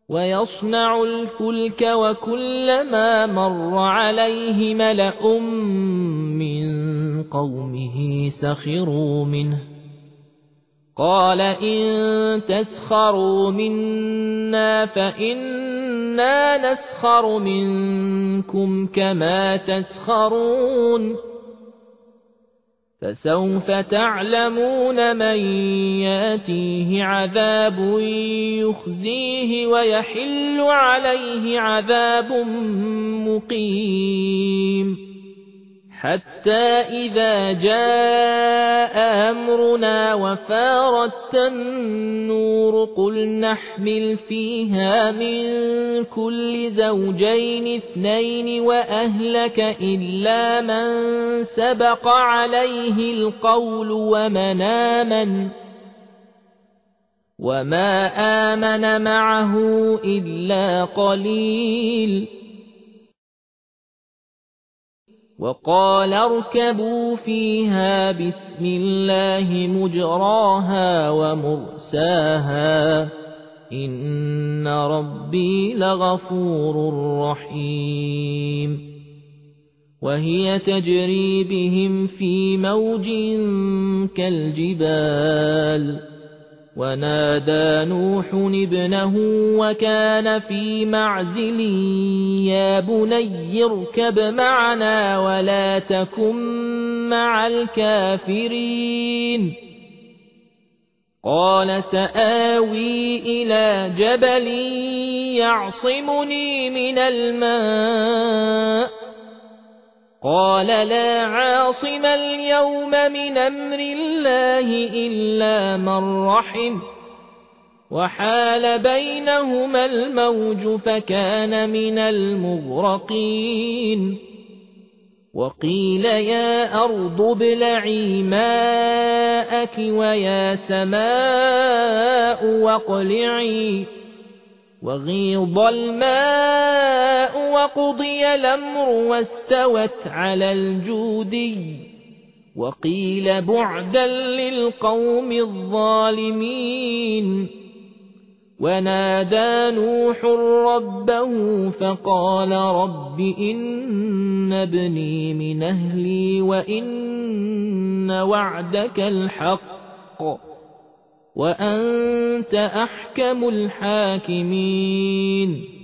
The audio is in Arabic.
ويصنع الفلك وكلما مر عليه ملأ من قومه سخروا منه قال إن تسخروا منا فإنا نسخر منكم كما تسخرون فسوف تعلمون من ياتيه عذاب يخزيه ويحل عليه عذاب مقيم حتى إذا جاء أمرنا وفارت النور قل نحمل فيها من كل زوجين اثنين وأهلك إلا من سبق عليه القول وما آمن معه إلا قليل وقال اركبوا فيها بسم الله مجراها ومرساها إن ربي لغفور رحيم وهي تجري بهم في موج كالجبال ونادى نوح ابنه وكان في معزل يا بني اركب معنا ولا تكن مع الكافرين قال سآوي إلى جبل يعصمني من الماء قال لا عاصم اليوم من أمر الله إلا من رحم وحال بينهما الموج فكان من المغرقين وقيل يا أرض ابلعي ماءك ويا سماء واقلعي وغيض الماء وقضي الأمر واستوت على الجودي وقيل بعدا للقوم الظالمين ونادى نوح ربه فقال رب إن ابني من أهلي وإن وعدك الحق وأنت أحكم الحاكمين